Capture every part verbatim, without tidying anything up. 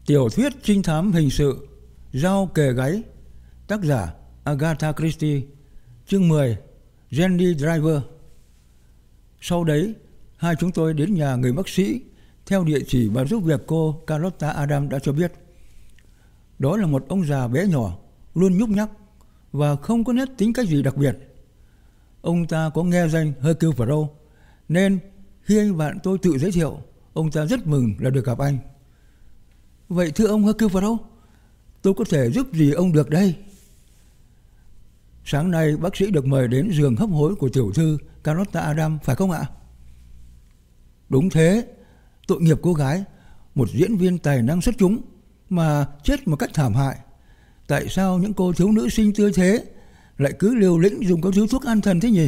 Tiểu thuyết trinh thám hình sự Dao kề gáy, tác giả Agatha Christie, chương mười, Jenny Driver. Sau đấy, hai chúng tôi đến nhà người bác sĩ theo địa chỉ và giúp việc cô Carlotta Adam đã cho biết. Đó là một ông già bé nhỏ, luôn nhúc nhắc và không có nét tính cách gì đặc biệt. Ông ta có nghe danh Hercule Poirot, nên khi anh bạn tôi tự giới thiệu, ông ta rất mừng là được gặp anh. Vậy thưa ông Hercule Poirot, tôi có thể giúp gì ông được đây? Sáng nay bác sĩ được mời đến giường hấp hối của tiểu thư Carlotta Adam, phải không ạ? Đúng thế, tội nghiệp cô gái, một diễn viên tài năng xuất chúng mà chết một cách thảm hại. Tại sao những cô thiếu nữ xinh tươi thế lại cứ liều lĩnh dùng các thứ thuốc an thần thế nhỉ?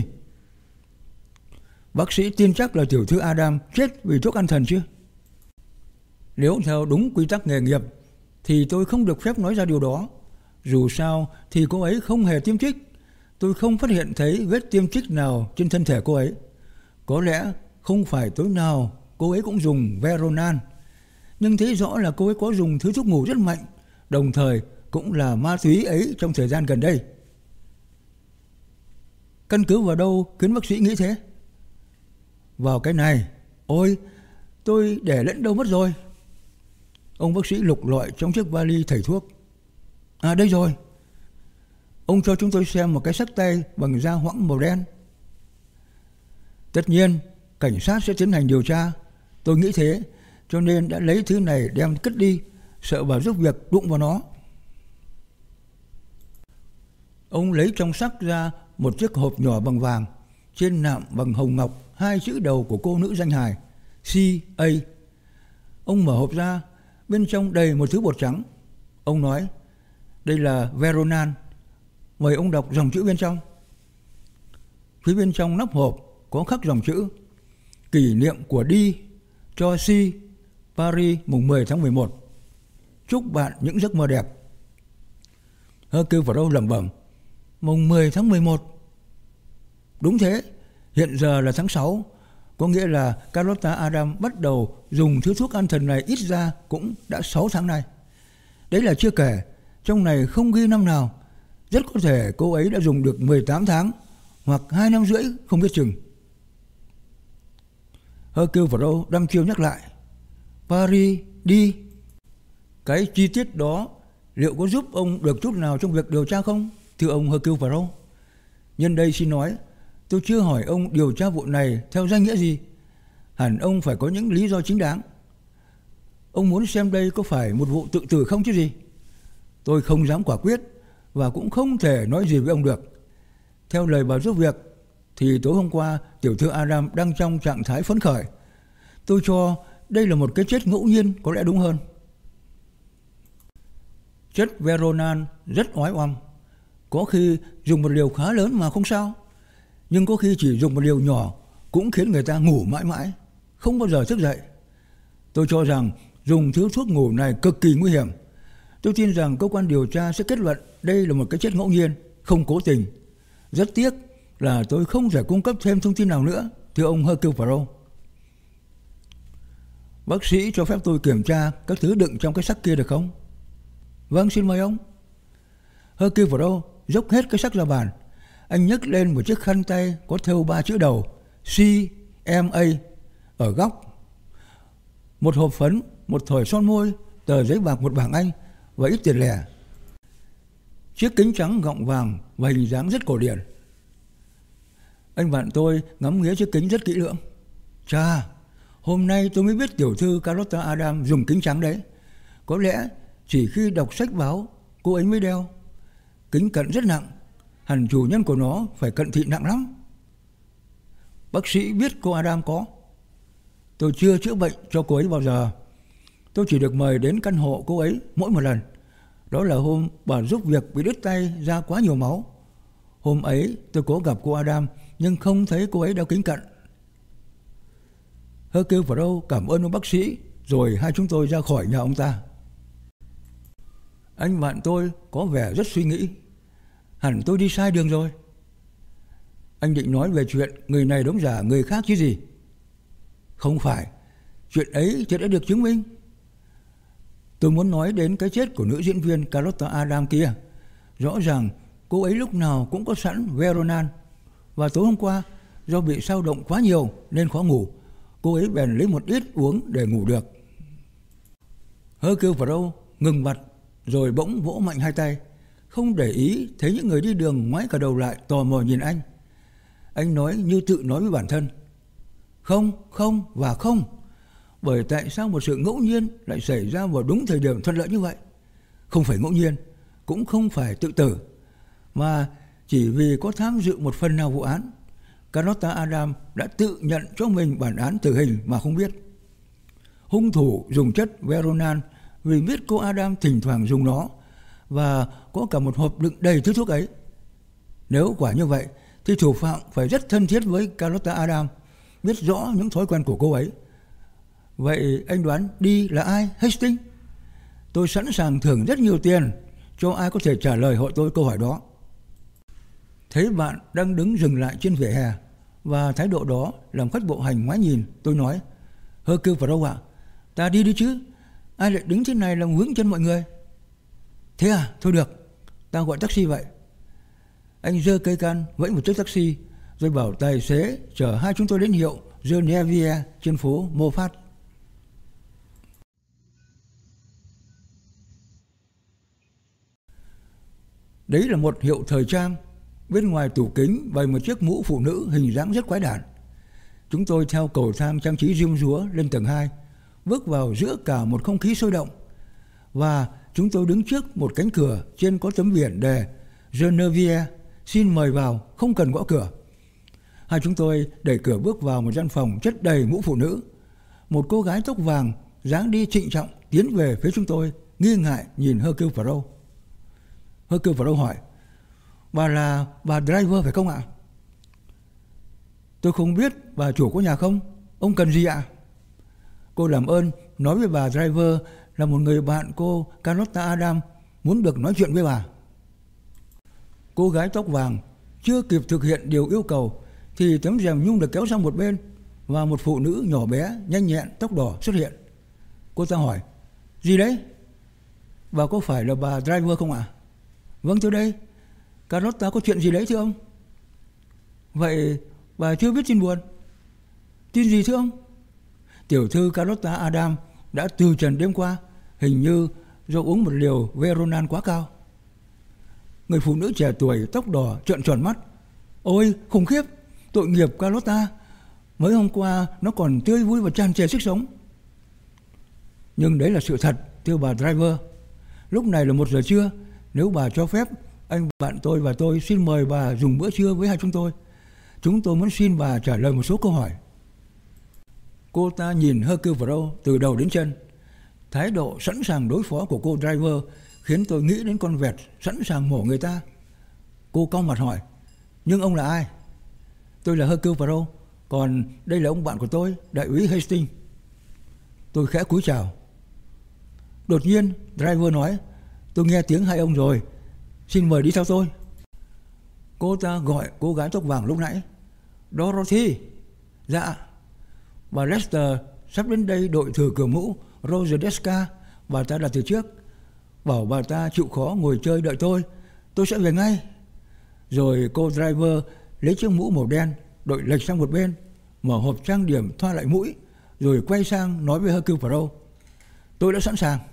Bác sĩ tin chắc là tiểu thư Adam chết vì thuốc an thần chứ? Nếu theo đúng quy tắc nghề nghiệp thì tôi không được phép nói ra điều đó. Dù sao thì cô ấy không hề tiêm trích. Tôi không phát hiện thấy vết tiêm trích nào trên thân thể cô ấy. Có lẽ không phải tối nào cô ấy cũng dùng Veronan, nhưng thấy rõ là cô ấy có dùng thứ thuốc ngủ rất mạnh, đồng thời cũng là ma túy ấy trong thời gian gần đây. Căn cứ vào đâu khiến bác sĩ nghĩ thế? Vào cái này. Ôi, tôi để lẫn đâu mất rồi? Ông bác sĩ lục lọi trong chiếc vali thầy thuốc. À, đây rồi. Ông cho chúng tôi xem một cái xách tay bằng da hoãng màu đen. Tất nhiên cảnh sát sẽ tiến hành điều tra. Tôi nghĩ thế, cho nên đã lấy thứ này đem cất đi, sợ bà giúp việc đụng vào nó. Ông lấy trong xách ra một chiếc hộp nhỏ bằng vàng, trên nạm bằng hồng ngọc hai chữ đầu của cô nữ danh hài xê a. Ông mở hộp ra, bên trong đầy một thứ bột trắng. Ông nói, đây là Veronan. Mời ông đọc dòng chữ bên trong. Phía bên trong nắp hộp có khắc dòng chữ: kỷ niệm của đi cho Si, Paris mùng mười tháng mười một. Chúc bạn những giấc mơ đẹp. Hercule Poirot lẩm bẩm, mùng mười tháng mười một. Đúng thế, hiện giờ là tháng sáu, có nghĩa là Carlotta Adam bắt đầu dùng thứ thuốc an thần này ít ra cũng đã sáu tháng nay. Đấy là chưa kể, trong này không ghi năm nào. Rất có thể cô ấy đã dùng được mười tám tháng hoặc hai năm rưỡi, không biết chừng. Hercule Poirot đăm chiêu nhắc lại, Paris đi. Cái chi tiết đó liệu có giúp ông được chút nào trong việc điều tra không, thưa ông Hercule Poirot? Nhân đây xin nói, tôi chưa hỏi ông điều tra vụ này theo danh nghĩa gì. Hẳn ông phải có những lý do chính đáng. Ông muốn xem đây có phải một vụ tự tử không chứ gì? Tôi không dám quả quyết và cũng không thể nói gì với ông được. Theo lời bà giúp việc thì tối hôm qua tiểu thư Adam đang trong trạng thái phấn khởi. Tôi cho đây là một cái chết ngẫu nhiên có lẽ đúng hơn. Chất Veronan rất oái oăm. Có khi dùng một liều khá lớn mà không sao, nhưng có khi chỉ dùng một liều nhỏ cũng khiến người ta ngủ mãi mãi, không bao giờ thức dậy. Tôi cho rằng dùng thứ thuốc ngủ này cực kỳ nguy hiểm. Tôi tin rằng cơ quan điều tra sẽ kết luận đây là một cái chết ngẫu nhiên, không cố tình. Rất tiếc là tôi không thể cung cấp thêm thông tin nào nữa, thưa ông Hercule Poirot. Bác sĩ cho phép tôi kiểm tra các thứ đựng trong cái xắc kia được không? Vâng, xin mời ông. Hercule Poirot dốc hết cái xắc ra bàn. Anh nhấc lên một chiếc khăn tay có thêu ba chữ đầu xê em a ở góc, một hộp phấn, một thỏi son môi, tờ giấy bạc một bảng Anh và ít tiền lẻ. Chiếc kính trắng gọng vàng và hình dáng rất cổ điển. Anh bạn tôi ngắm nghía chiếc kính rất kỹ lưỡng. Chà, hôm nay tôi mới biết tiểu thư Carlotta Adam dùng kính trắng đấy. Có lẽ chỉ khi đọc sách báo cô ấy mới đeo. Kính cận rất nặng, hẳn chủ nhân của nó phải cận thị nặng lắm. Bác sĩ biết cô Adam có. Tôi chưa chữa bệnh cho cô ấy bao giờ. Tôi chỉ được mời đến căn hộ cô ấy mỗi một lần. Đó là hôm bà giúp việc bị đứt tay ra quá nhiều máu. Hôm ấy tôi có gặp cô Adam nhưng không thấy cô ấy đeo kính cận. Hercule Poirot cảm ơn ông bác sĩ, rồi hai chúng tôi ra khỏi nhà ông ta. Anh bạn tôi có vẻ rất suy nghĩ. Hẳn tôi đi sai đường rồi. Anh định nói về chuyện người này đóng giả người khác chứ gì? Không phải, chuyện ấy thì đã được chứng minh. Tôi muốn nói đến cái chết của nữ diễn viên Carlotta Adam kia. Rõ ràng cô ấy lúc nào cũng có sẵn Veronan. Và tối hôm qua, do bị sao động quá nhiều nên khó ngủ, cô ấy bèn lấy một ít uống để ngủ được. Hercule Poirot ngừng bặt rồi bỗng vỗ mạnh hai tay, không để ý thấy những người đi đường ngoái cả đầu lại tò mò nhìn anh. Anh nói như tự nói với bản thân: không, không và không. Bởi tại sao một sự ngẫu nhiên lại xảy ra vào đúng thời điểm thuận lợi như vậy? Không phải ngẫu nhiên, cũng không phải tự tử, mà chỉ vì có tham dự một phần nào vụ án, Carlotta Adam đã tự nhận cho mình bản án tử hình mà không biết. Hung thủ dùng chất Veronan vì biết cô Adam thỉnh thoảng dùng nó và có cả một hộp đựng đầy thứ thuốc ấy. Nếu quả như vậy thì thủ phạm phải rất thân thiết với Carlotta Adam, biết rõ những thói quen của cô ấy. Vậy anh đoán đi là ai, Hastings? Tôi sẵn sàng thưởng rất nhiều tiền cho ai có thể trả lời hộ tôi câu hỏi đó. Thấy bạn đang đứng dừng lại trên vỉa hè và thái độ đó làm khách bộ hành ngoái nhìn, tôi nói: Hercule Poirot ạ, ta đi đi chứ, ai lại đứng thế này làm vướng chân mọi người? Thế à, thôi được, ta gọi taxi vậy. Anh giơ cây can vẫy một chiếc taxi rồi bảo tài xế chở hai chúng tôi đến hiệu Genevieve trên phố Moffat. Đấy là một hiệu thời trang. Bên ngoài tủ kính bày một chiếc mũ phụ nữ hình dáng rất quái đản. Chúng tôi theo cầu thang trang trí diêm dúa lên tầng hai, bước vào giữa cả một không khí sôi động. Và chúng tôi đứng trước một cánh cửa trên có tấm biển đề Genevieve, xin mời vào, không cần gõ cửa. Hai chúng tôi đẩy cửa bước vào một gian phòng chất đầy mũ phụ nữ. Một cô gái tóc vàng dáng đi trịnh trọng tiến về phía chúng tôi, nghi ngại nhìn Hercule Poirot. Hercule Poirot hỏi: bà là bà Driver phải không ạ? Tôi không biết bà chủ có nhà không, ông cần gì ạ? Cô làm ơn nói với bà Driver là một người bạn cô Carlotta Adam muốn được nói chuyện với bà. Cô gái tóc vàng chưa kịp thực hiện điều yêu cầu thì tấm rèm nhung được kéo sang một bên và một phụ nữ nhỏ bé nhanh nhẹn tóc đỏ xuất hiện. Cô ta hỏi: gì đấy? Bà có phải là bà Driver không ạ? Vâng thưa đây, Carlotta có chuyện gì đấy thưa ông? Vậy bà chưa biết tin buồn? Tin gì thưa ông? Tiểu thư Carlotta Adam đã từ trần đêm qua, hình như do uống một liều Veronan quá cao. Người phụ nữ trẻ tuổi tóc đỏ trợn tròn mắt: ôi khủng khiếp, tội nghiệp Carlotta, mới hôm qua nó còn tươi vui và tràn trề sức sống. Nhưng đấy là sự thật thưa bà Driver. Lúc này là một giờ trưa, nếu bà cho phép, anh bạn tôi và tôi xin mời bà dùng bữa trưa với hai chúng tôi. Chúng tôi muốn xin bà trả lời một số câu hỏi. Cô ta nhìn Hercule Poirot từ đầu đến chân. Thái độ sẵn sàng đối phó của cô Driver khiến tôi nghĩ đến con vẹt sẵn sàng mổ người ta. Cô cau mặt hỏi: nhưng ông là ai? Tôi là Hercule Poirot, còn đây là ông bạn của tôi, đại úy Hastings. Tôi khẽ cúi chào. Đột nhiên Driver nói: tôi nghe tiếng hai ông rồi, xin mời đi theo tôi. Cô ta gọi cô gái tóc vàng lúc nãy: Dorothy. Dạ. Bà Lester sắp đến đây đội thừa cửa mũ Roger Desca, bà ta đặt từ trước. Bảo bà ta chịu khó ngồi chơi đợi tôi, tôi sẽ về ngay. Rồi cô Driver lấy chiếc mũ màu đen, đội lệch sang một bên, mở hộp trang điểm thoa lại mũi, rồi quay sang nói với Hercule Poirot: tôi đã sẵn sàng.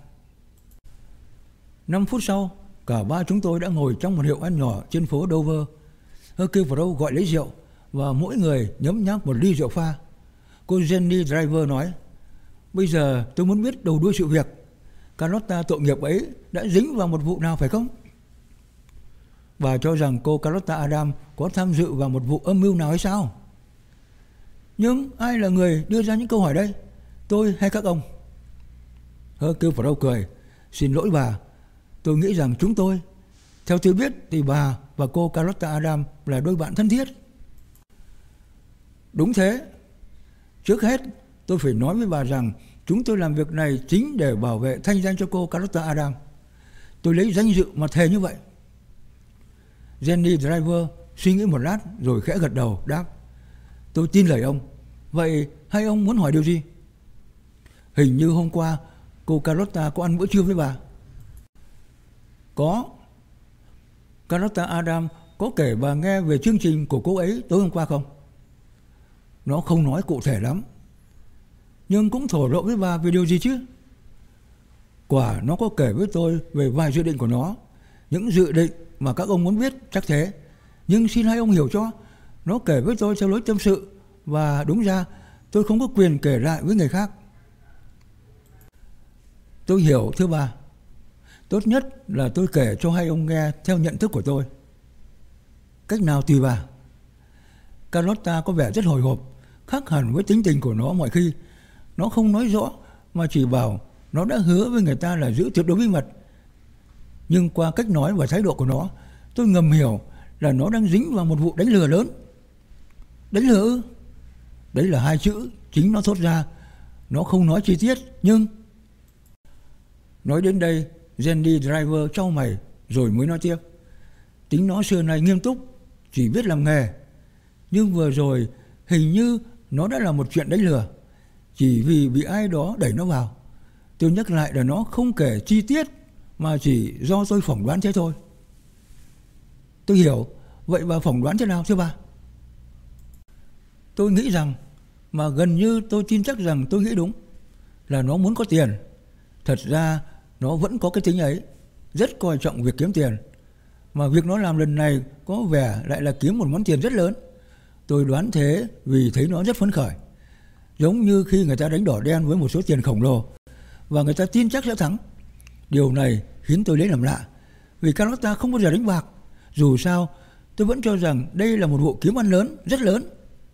Năm phút sau, cả ba chúng tôi đã ngồi trong một hiệu ăn nhỏ trên phố Dover. Hercule Poirot gọi lấy rượu và mỗi người nhấm nháp một ly rượu pha. Cô Jenny Driver nói: bây giờ tôi muốn biết đầu đuôi sự việc. Carlotta tội nghiệp ấy đã dính vào một vụ nào phải không? Bà cho rằng cô Carlotta Adam có tham dự vào một vụ âm mưu nào hay sao? Nhưng ai là người đưa ra những câu hỏi đây? Tôi hay các ông? Hercule Poirot cười: xin lỗi bà, tôi nghĩ rằng chúng tôi, theo tôi biết thì bà và cô Carlotta Adam là đôi bạn thân thiết. Đúng thế. Trước hết tôi phải nói với bà rằng chúng tôi làm việc này chính để bảo vệ thanh danh cho cô Carlotta Adam. Tôi lấy danh dự mà thề như vậy. Jenny Driver suy nghĩ một lát rồi khẽ gật đầu đáp: tôi tin lời ông. Vậy hai ông muốn hỏi điều gì? Hình như hôm qua cô Carlotta có ăn bữa trưa với bà? Có. Carlotta Adam có kể bà nghe về chương trình của cô ấy tối hôm qua không? Nó không nói cụ thể lắm, nhưng cũng thổ lộ với bà về điều gì chứ? Quả nó có kể với tôi về vài dự định của nó. Những dự định mà các ông muốn biết chắc thế. Nhưng xin hai ông hiểu cho, nó kể với tôi theo lối tâm sự, và đúng ra tôi không có quyền kể lại với người khác. Tôi hiểu thưa bà. Tốt nhất là tôi kể cho hai ông nghe theo nhận thức của tôi. Cách nào tùy bà. Carlotta có vẻ rất hồi hộp, khác hẳn với tính tình của nó mọi khi. Nó không nói rõ mà chỉ bảo nó đã hứa với người ta là giữ tuyệt đối bí mật. Nhưng qua cách nói và thái độ của nó, tôi ngầm hiểu là nó đang dính vào một vụ đánh lừa lớn. Đánh lừa ư? Đấy là hai chữ chính nó thốt ra. Nó không nói chi tiết, nhưng... Nói đến đây, Jenny Driver chau mày rồi mới nói tiếp. Tính nó xưa nay nghiêm túc, chỉ biết làm nghề. Nhưng vừa rồi hình như nó đã là một chuyện đánh lừa, chỉ vì bị ai đó đẩy nó vào. Tôi nhắc lại là nó không kể chi tiết, mà chỉ do tôi phỏng đoán thế thôi. Tôi hiểu. Vậy bà phỏng đoán thế nào thưa bà? Tôi nghĩ rằng, mà gần như tôi tin chắc rằng tôi nghĩ đúng, là nó muốn có tiền. Thật ra nó vẫn có cái tính ấy, rất coi trọng việc kiếm tiền. Mà việc nó làm lần này có vẻ lại là kiếm một món tiền rất lớn. Tôi đoán thế vì thấy nó rất phấn khởi. Giống như khi người ta đánh đỏ đen với một số tiền khổng lồ và người ta tin chắc sẽ thắng. Điều này khiến tôi lấy làm lạ, vì Carlotta không bao giờ đánh bạc. Dù sao, tôi vẫn cho rằng đây là một vụ kiếm ăn lớn, rất lớn.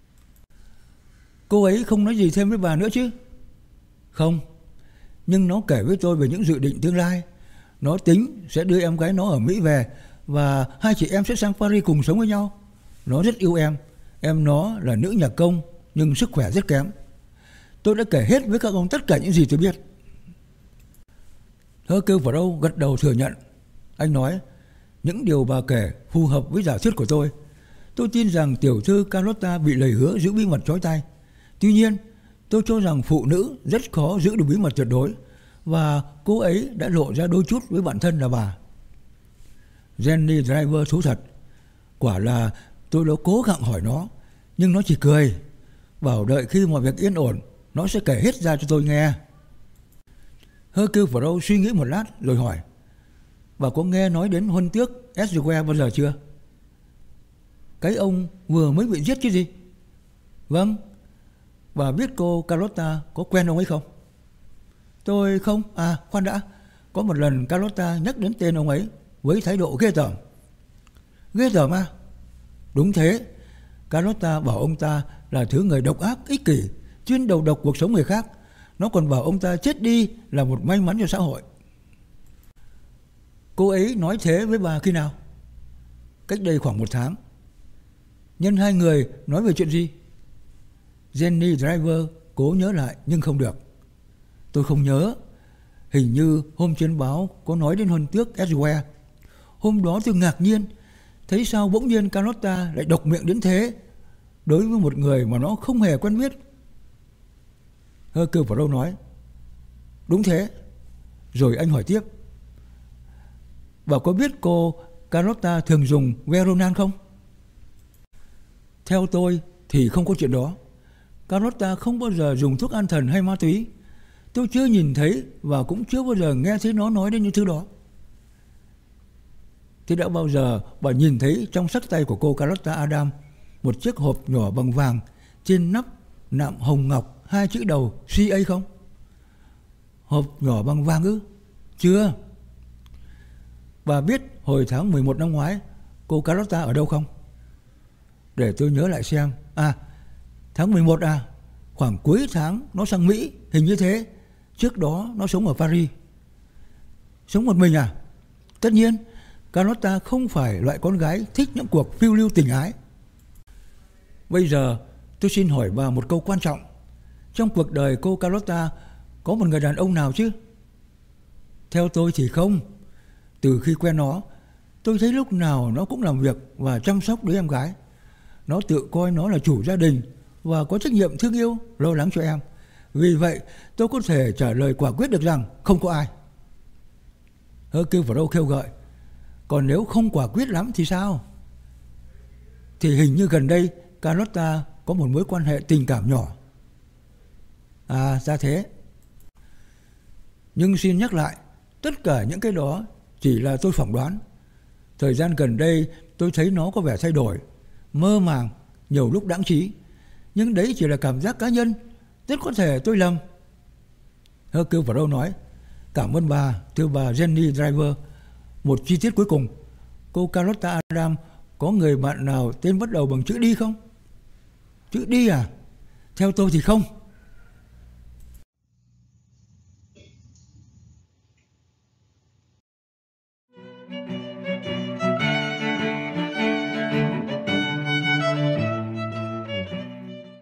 Cô ấy không nói gì thêm với bà nữa chứ? Không. Nhưng nó kể với tôi về những dự định tương lai. Nó tính sẽ đưa em gái nó ở Mỹ về, và hai chị em sẽ sang Paris cùng sống với nhau. Nó rất yêu em. Em nó là nữ nhạc công, nhưng sức khỏe rất kém. Tôi đã kể hết với các ông tất cả những gì tôi biết. Hercule Poirot gật đầu thừa nhận. Anh nói, những điều bà kể phù hợp với giả thuyết của tôi. Tôi tin rằng tiểu thư Carlotta bị lời hứa giữ bí mật chói tai. Tuy nhiên, tôi cho rằng phụ nữ rất khó giữ được bí mật tuyệt đối, và cô ấy đã lộ ra đôi chút với bạn thân là bà. Jenny Driver thú thật. Quả là tôi đã cố gắng hỏi nó, nhưng nó chỉ cười, bảo đợi khi mọi việc yên ổn, nó sẽ kể hết ra cho tôi nghe. Hercule Poirot suy nghĩ một lát rồi hỏi, bà có nghe nói đến huân tước Edgware bao giờ chưa? Cái ông vừa mới bị giết chứ gì? Vâng. Bà biết cô Carlotta có quen ông ấy không? Tôi không. À khoan đã. Có một lần Carlotta nhắc đến tên ông ấy với thái độ ghê tởm. Ghê tởm à? Đúng thế. Carlotta bảo ông ta là thứ người độc ác, ích kỷ, chuyên đầu độc cuộc sống người khác. Nó còn bảo ông ta chết đi là một may mắn cho xã hội. Cô ấy nói thế với bà khi nào? Cách đây khoảng một tháng. Nhân hai người nói về chuyện gì? Jenny Driver cố nhớ lại nhưng không được. Tôi không nhớ. Hình như hôm trên báo có nói đến huân tước Edgware. Hôm đó tôi ngạc nhiên, thấy sao bỗng nhiên Carlotta lại độc miệng đến thế đối với một người mà nó không hề quen biết. Hercule Poirot nói, đúng thế. Rồi anh hỏi tiếp, bà có biết cô Carlotta thường dùng Veronal không? Theo tôi thì không có chuyện đó. Carlotta không bao giờ dùng thuốc an thần hay ma túy. Tôi chưa nhìn thấy và cũng chưa bao giờ nghe thấy nó nói đến những thứ đó. Thế đã bao giờ bà nhìn thấy trong xách tay của cô Carlotta Adam một chiếc hộp nhỏ bằng vàng, trên nắp nạm hồng ngọc hai chữ đầu xê a không? Hộp nhỏ bằng vàng ư? Chưa. Bà biết hồi tháng mười một năm ngoái cô Carlotta ở đâu không? Để tôi nhớ lại xem. À, tháng mười một à? Khoảng cuối tháng nó sang Mỹ, hình như thế. Trước đó nó sống ở Paris. Sống một mình à? Tất nhiên, Carlotta không phải loại con gái thích những cuộc phiêu lưu tình ái. Bây giờ tôi xin hỏi bà một câu quan trọng. Trong cuộc đời cô Carlotta có một người đàn ông nào chứ? Theo tôi thì không. Từ khi quen nó, tôi thấy lúc nào nó cũng làm việc và chăm sóc đứa em gái. Nó tự coi nó là chủ gia đình và có trách nhiệm thương yêu, lo lắng cho em. Vì vậy tôi có thể trả lời quả quyết được rằng không có ai. Hercule Poirot kêu gợi, còn nếu không quả quyết lắm thì sao? Thì hình như gần đây Carlotta có một mối quan hệ tình cảm nhỏ. À, ra thế. Nhưng xin nhắc lại, tất cả những cái đó chỉ là tôi phỏng đoán. Thời gian gần đây tôi thấy nó có vẻ thay đổi, mơ màng, nhiều lúc đãng trí. Nhưng đấy chỉ là cảm giác cá nhân, rất có thể tôi lầm. Hercule Poirot nói, cảm ơn bà, thưa bà Jenny Driver. Một chi tiết cuối cùng, cô Carlotta Adam có người bạn nào tên bắt đầu bằng chữ D không? Chữ D à? Theo tôi thì không.